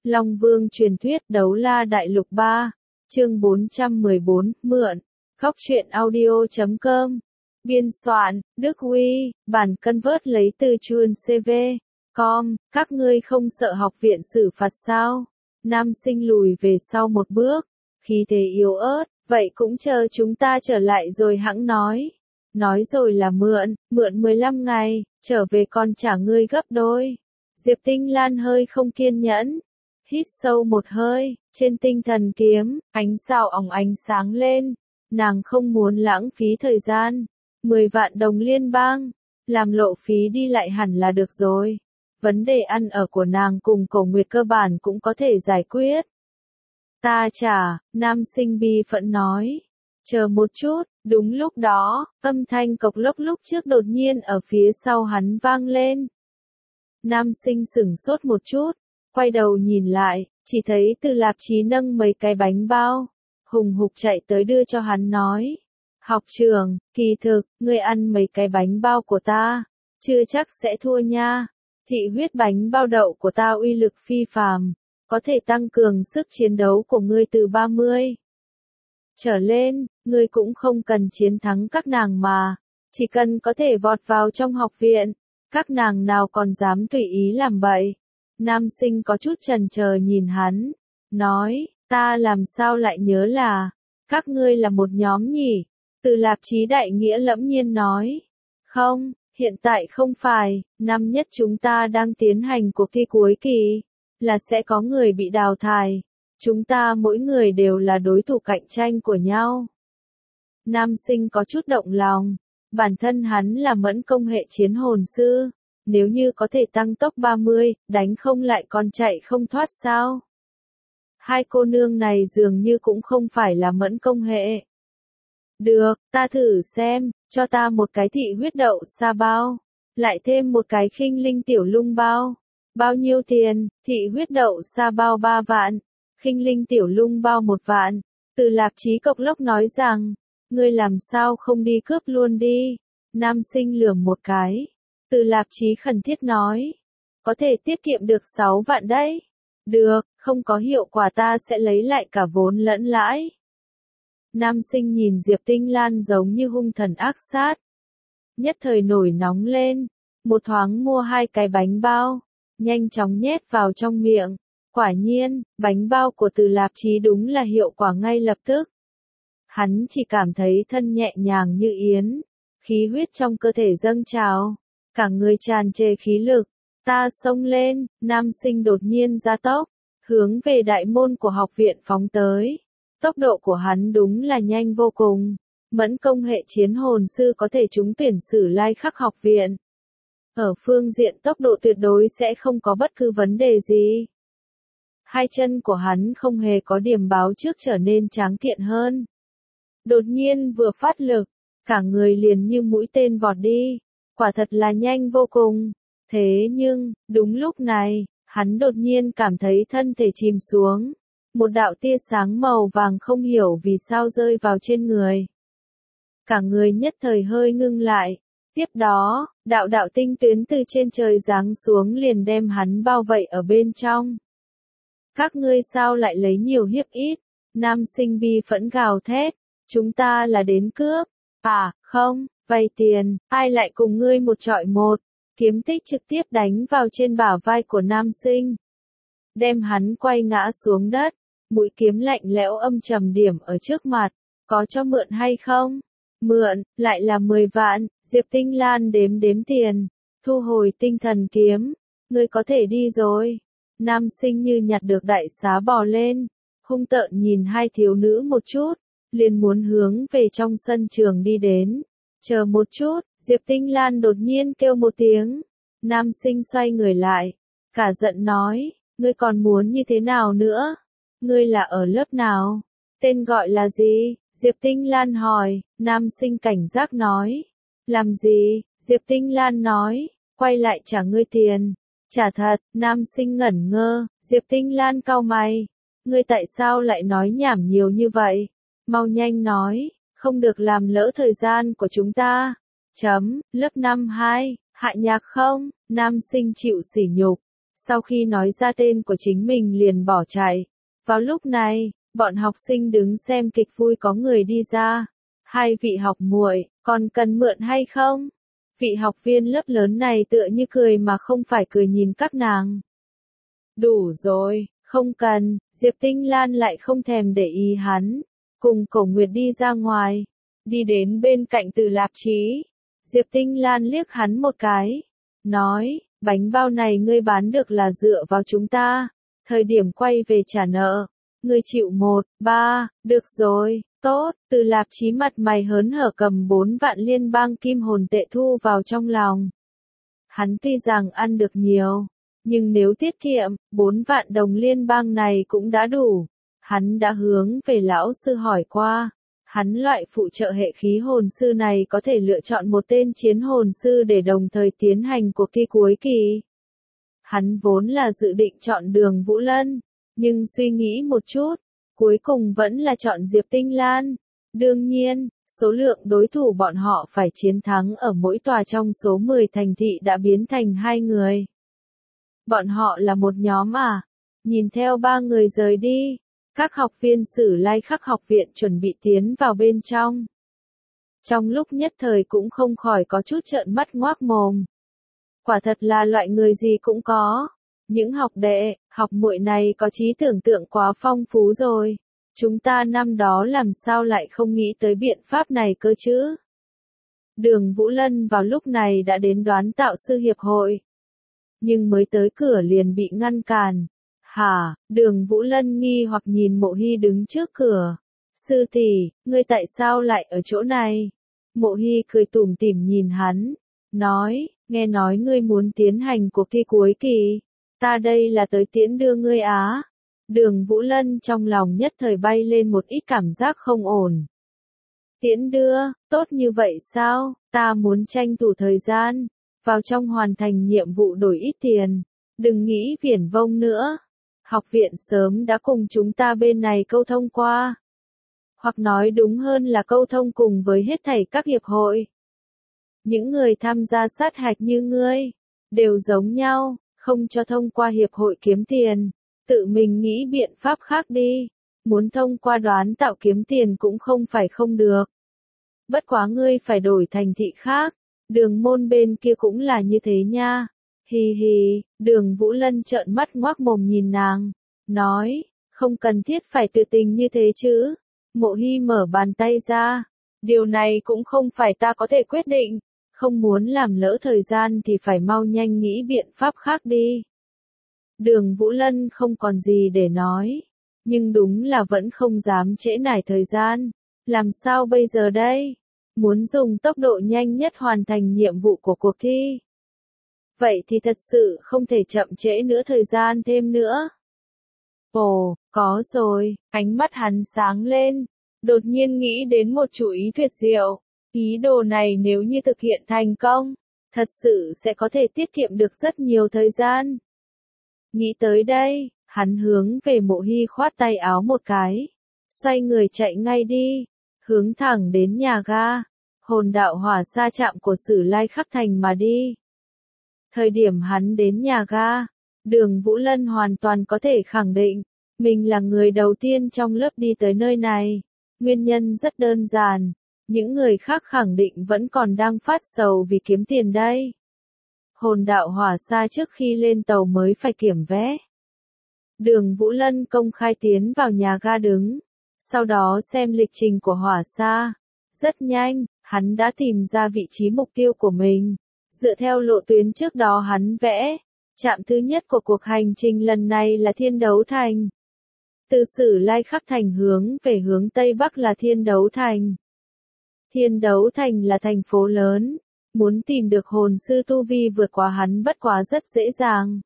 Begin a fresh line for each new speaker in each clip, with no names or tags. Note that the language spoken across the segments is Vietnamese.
Long Vương truyền thuyết Đấu La Đại Lục 3, chương 414, mượn. Góc truyện audio.com. Biên soạn, Đức Huy, bản convert lấy từ chuan CV. Com, các ngươi không sợ học viện xử phạt sao? Nam sinh lùi về sau một bước, khí thế yếu ớt, vậy cũng chờ chúng ta trở lại rồi hẵng nói. Nói rồi là mượn 15 ngày, trở về còn trả ngươi gấp đôi. Diệp Tinh Lan hơi không kiên nhẫn. Hít sâu một hơi, trên tinh thần kiếm, ánh sao óng ánh sáng lên. Nàng không muốn lãng phí thời gian. 10 vạn đồng liên bang, làm lộ phí đi lại hẳn là được rồi. Vấn đề ăn ở của nàng cùng Cổ Nguyệt cơ bản cũng có thể giải quyết. Ta trả, nam sinh bi phẫn nói. Chờ một chút, đúng lúc đó, âm thanh cộc lốc lúc trước đột nhiên ở phía sau hắn vang lên. Nam sinh sửng sốt một chút, quay đầu nhìn lại, chỉ thấy Từ Lạp Chí nâng mấy cái bánh bao, hùng hục chạy tới đưa cho hắn nói. Học trưởng, kỳ thực, ngươi ăn mấy cái bánh bao của ta, chưa chắc sẽ thua nha. Thị huyết bánh bao đậu của ta uy lực phi phàm, có thể tăng cường sức chiến đấu của ngươi từ 30 trở lên, ngươi cũng không cần chiến thắng các nàng mà, chỉ cần có thể vọt vào trong học viện, các nàng nào còn dám tùy ý làm bậy. Nam sinh có chút chần chờ nhìn hắn, nói, ta làm sao lại nhớ là, các ngươi là một nhóm nhỉ? Từ Lạp Chí đại nghĩa lẫm nhiên nói, không, hiện tại không phải, năm nhất chúng ta đang tiến hành cuộc thi cuối kỳ, là sẽ có người bị đào thải. Chúng ta mỗi người đều là đối thủ cạnh tranh của nhau. Nam sinh có chút động lòng, bản thân hắn là mẫn công hệ chiến hồn sư, nếu như có thể tăng tốc 30, đánh không lại còn chạy không thoát sao? Hai cô nương này dường như cũng không phải là mẫn công hệ. Được, ta thử xem, cho ta một cái thị huyết đậu sa bao, lại thêm một cái khinh linh tiểu lung bao. Bao nhiêu tiền? Thị huyết đậu sa bao 3 vạn, khinh linh tiểu lung bao 1 vạn. Từ Lạp Chí cộc lốc nói rằng, ngươi làm sao không đi cướp luôn đi. Nam sinh lườm một cái. Từ Lạp Chí khẩn thiết nói, có thể tiết kiệm được 6 vạn đấy. Được, không có hiệu quả ta sẽ lấy lại cả vốn lẫn lãi. Nam sinh nhìn Diệp Tinh Lan giống như hung thần ác sát. Nhất thời nổi nóng lên, một thoáng mua 2 cái bánh bao, nhanh chóng nhét vào trong miệng. Quả nhiên, bánh bao của Từ Lạp Chí đúng là hiệu quả ngay lập tức. Hắn chỉ cảm thấy thân nhẹ nhàng như yến, khí huyết trong cơ thể dâng trào, cả người tràn trề khí lực. Ta xông lên, nam sinh đột nhiên ra tốc, hướng về đại môn của học viện phóng tới. Tốc độ của hắn đúng là nhanh vô cùng. Mẫn công hệ chiến hồn sư có thể trúng tuyển Sử Lai Khắc học viện. Ở phương diện tốc độ tuyệt đối sẽ không có bất cứ vấn đề gì. Hai chân của hắn không hề có điểm báo trước trở nên tráng kiện hơn. Đột nhiên vừa phát lực, cả người liền như mũi tên vọt đi. Quả thật là nhanh vô cùng. Thế nhưng, đúng lúc này, hắn đột nhiên cảm thấy thân thể chìm xuống. Một đạo tia sáng màu vàng không hiểu vì sao rơi vào trên người. Cả người nhất thời hơi ngưng lại. Tiếp đó, đạo tinh tuyến từ trên trời giáng xuống liền đem hắn bao vây ở bên trong. Các ngươi sao lại lấy nhiều hiếp ít? Nam sinh bi phẫn gào thét. Chúng ta là đến cướp. À, không, vay tiền, ai lại cùng ngươi một trọi một. Kiếm tích trực tiếp đánh vào trên bả vai của nam sinh. Đem hắn quay ngã xuống đất. Mũi kiếm lạnh lẽo âm trầm điểm ở trước mặt. Có cho mượn hay không? Mượn, lại là 10 vạn. Diệp Tinh Lan đếm tiền. Thu hồi tinh thần kiếm. Ngươi có thể đi rồi. Nam sinh như nhặt được đại xá bò lên. Hung tợn nhìn hai thiếu nữ một chút. Liền muốn hướng về trong sân trường đi đến. Chờ một chút, Diệp Tinh Lan đột nhiên kêu một tiếng. Nam sinh xoay người lại. Cả giận nói, ngươi còn muốn như thế nào nữa? Ngươi là ở lớp nào? Tên gọi là gì? Diệp Tinh Lan hỏi. Nam sinh cảnh giác nói. Làm gì? Diệp Tinh Lan nói. Quay lại trả ngươi tiền. Trả thật. Nam sinh ngẩn ngơ. Diệp Tinh Lan cau mày. Ngươi tại sao lại nói nhảm nhiều như vậy? Mau nhanh nói. Không được làm lỡ thời gian của chúng ta. Lớp 5-2, hạ nhạc không? Nam sinh chịu sỉ nhục. Sau khi nói ra tên của chính mình liền bỏ chạy. Vào lúc này, bọn học sinh đứng xem kịch vui có người đi ra. Hai vị học muội, còn cần mượn hay không? Vị học viên lớp lớn này tựa như cười mà không phải cười nhìn các nàng. Đủ rồi, không cần, Diệp Tinh Lan lại không thèm để ý hắn. Cùng Cổ Nguyệt đi ra ngoài, đi đến bên cạnh Từ Lạp Chí. Diệp Tinh Lan liếc hắn một cái, nói, bánh bao này ngươi bán được là dựa vào chúng ta, thời điểm quay về trả nợ, ngươi chịu 1/3, được rồi, tốt, Từ Lạp Chí mặt mày hớn hở cầm 4 vạn liên bang kim hồn tệ thu vào trong lòng. Hắn tuy rằng ăn được nhiều, nhưng nếu tiết kiệm, 4 vạn đồng liên bang này cũng đã đủ. Hắn đã hướng về lão sư hỏi qua. Hắn loại phụ trợ hệ khí hồn sư này có thể lựa chọn một tên chiến hồn sư để đồng thời tiến hành cuộc thi cuối kỳ. Hắn vốn là dự định chọn Đường Vũ Lân, nhưng suy nghĩ một chút, cuối cùng vẫn là chọn Diệp Tinh Lan. Đương nhiên, số lượng đối thủ bọn họ phải chiến thắng ở mỗi tòa trong số 10 thành thị đã biến thành 2 người. Bọn họ là một nhóm à? Nhìn theo 3 người rời đi. Các học viên Sử Lai Khắc học viện chuẩn bị tiến vào bên trong. Trong lúc nhất thời cũng không khỏi có chút trợn mắt ngoác mồm. Quả thật là loại người gì cũng có. Những học đệ, học muội này có trí tưởng tượng quá phong phú rồi. Chúng ta năm đó làm sao lại không nghĩ tới biện pháp này cơ chứ? Đường Vũ Lân vào lúc này đã đến Đoán Tạo Sư Hiệp hội. Nhưng mới tới cửa liền bị ngăn cản. Hả, Đường Vũ Lân nghi hoặc nhìn Mộ Hy đứng trước cửa. Sư tỷ, ngươi tại sao lại ở chỗ này? Mộ Hy cười tủm tỉm nhìn hắn, nói, nghe nói ngươi muốn tiến hành cuộc thi cuối kỳ. Ta đây là tới tiễn đưa ngươi á. Đường Vũ Lân trong lòng nhất thời bay lên một ít cảm giác không ổn. Tiễn đưa, tốt như vậy sao? Ta muốn tranh thủ thời gian, vào trong hoàn thành nhiệm vụ đổi ít tiền. Đừng nghĩ viển vông nữa. Học viện sớm đã cùng chúng ta bên này câu thông qua. Hoặc nói đúng hơn là câu thông cùng với hết thảy các hiệp hội. Những người tham gia sát hạch như ngươi, đều giống nhau, không cho thông qua hiệp hội kiếm tiền. Tự mình nghĩ biện pháp khác đi. Muốn thông qua Đoán Tạo kiếm tiền cũng không phải không được. Bất quá ngươi phải đổi thành thị khác. Đường môn bên kia cũng là như thế nha. Hì hì, Đường Vũ Lân trợn mắt ngoác mồm nhìn nàng, nói, không cần thiết phải tự tình như thế chứ. Mộ Hy mở bàn tay ra, điều này cũng không phải ta có thể quyết định, không muốn làm lỡ thời gian thì phải mau nhanh nghĩ biện pháp khác đi. Đường Vũ Lân không còn gì để nói, nhưng đúng là vẫn không dám trễ nải thời gian. Làm sao bây giờ đây? Muốn dùng tốc độ nhanh nhất hoàn thành nhiệm vụ của cuộc thi. Vậy thì thật sự không thể chậm trễ nữa thời gian thêm nữa. Ồ, có rồi, ánh mắt hắn sáng lên, đột nhiên nghĩ đến một chủ ý tuyệt diệu. Ý đồ này nếu như thực hiện thành công, thật sự sẽ có thể tiết kiệm được rất nhiều thời gian. Nghĩ tới đây, hắn hướng về Mộ Hy khoát tay áo một cái, xoay người chạy ngay đi, hướng thẳng đến nhà ga, hồn đạo hỏa sa trạm của Sử Lai Khắc Thành mà đi. Thời điểm hắn đến nhà ga, Đường Vũ Lân hoàn toàn có thể khẳng định, mình là người đầu tiên trong lớp đi tới nơi này. Nguyên nhân rất đơn giản, những người khác khẳng định vẫn còn đang phát sầu vì kiếm tiền đây. Hồn đạo hỏa sa trước khi lên tàu mới phải kiểm vé. Đường Vũ Lân công khai tiến vào nhà ga đứng, sau đó xem lịch trình của hỏa sa. Rất nhanh, hắn đã tìm ra vị trí mục tiêu của mình. Dựa theo lộ tuyến trước đó hắn vẽ, trạm thứ nhất của cuộc hành trình lần này là Thiên Đấu Thành. Từ Sử Lai Khắc Thành hướng về hướng Tây Bắc là Thiên Đấu Thành. Thiên Đấu Thành là thành phố lớn, muốn tìm được hồn sư tu vi vượt qua hắn bất quá rất dễ dàng.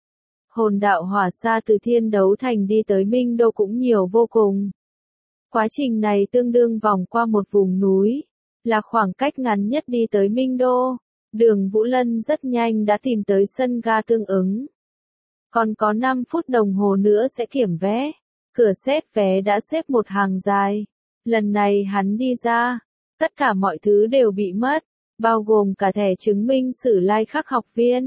Hồn đạo hỏa sa từ Thiên Đấu Thành đi tới Minh Đô cũng nhiều vô cùng. Quá trình này tương đương vòng qua một vùng núi, là khoảng cách ngắn nhất đi tới Minh Đô. Đường Vũ Lân rất nhanh đã tìm tới sân ga tương ứng. Còn có 5 phút đồng hồ nữa sẽ kiểm vé. Cửa xét vé đã xếp một hàng dài. Lần này hắn đi ra, tất cả mọi thứ đều bị mất, bao gồm cả thẻ chứng minh Sử Lai Khắc học viên.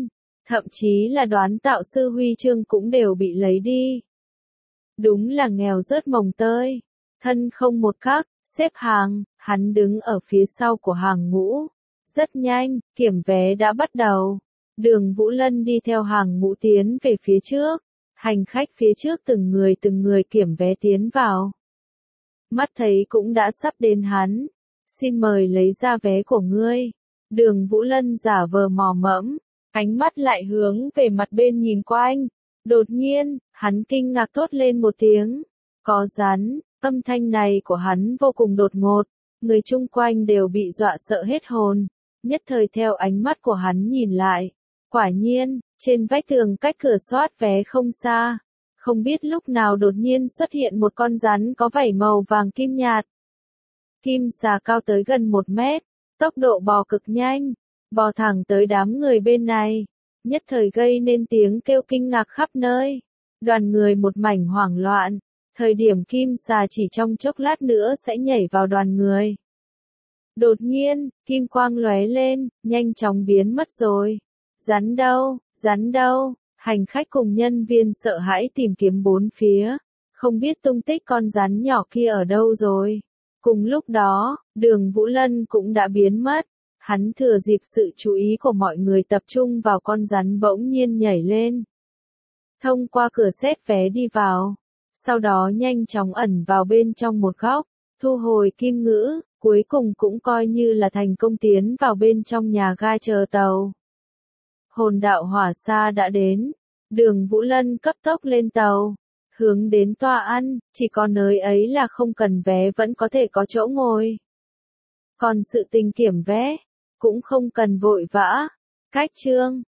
Thậm chí là đoán tạo sư huy chương cũng đều bị lấy đi. Đúng là nghèo rớt mồng tơi. Thân không một khắc, xếp hàng, hắn đứng ở phía sau của hàng ngũ. Rất nhanh, kiểm vé đã bắt đầu. Đường Vũ Lân đi theo hàng ngũ tiến về phía trước. Hành khách phía trước từng người kiểm vé tiến vào. Mắt thấy cũng đã sắp đến hắn. Xin mời lấy ra vé của ngươi. Đường Vũ Lân giả vờ mò mẫm, ánh mắt lại hướng về mặt bên nhìn quanh. Đột nhiên, hắn kinh ngạc thốt lên một tiếng. Có rắn, âm thanh này của hắn vô cùng đột ngột. Người chung quanh đều bị dọa sợ hết hồn. Nhất thời theo ánh mắt của hắn nhìn lại. Quả nhiên, trên vách tường cách cửa soát vé không xa. Không biết lúc nào đột nhiên xuất hiện một con rắn có vảy màu vàng kim nhạt. Kim xà cao tới gần 1 mét, tốc độ bò cực nhanh, bò thẳng tới đám người bên này, nhất thời gây nên tiếng kêu kinh ngạc khắp nơi. Đoàn người một mảnh hoảng loạn, thời điểm kim xà chỉ trong chốc lát nữa sẽ nhảy vào đoàn người. Đột nhiên, kim quang lóe lên, nhanh chóng biến mất rồi. Rắn đâu, rắn đâu? Hành khách cùng nhân viên sợ hãi tìm kiếm bốn phía, không biết tung tích con rắn nhỏ kia ở đâu rồi. Cùng lúc đó, Đường Vũ Lân cũng đã biến mất. Hắn thừa dịp sự chú ý của mọi người tập trung vào con rắn bỗng nhiên nhảy lên. Thông qua cửa xét vé đi vào. Sau đó nhanh chóng ẩn vào bên trong một góc, thu hồi kim ngữ, cuối cùng cũng coi như là thành công tiến vào bên trong nhà ga chờ tàu. Hồn đạo hỏa xa đã đến. Đường Vũ Lân cấp tốc lên tàu. Hướng đến tòa ăn, chỉ có nơi ấy là không cần vé vẫn có thể có chỗ ngồi. Còn sự tình kiểm vé, cũng không cần vội vã. Cách chương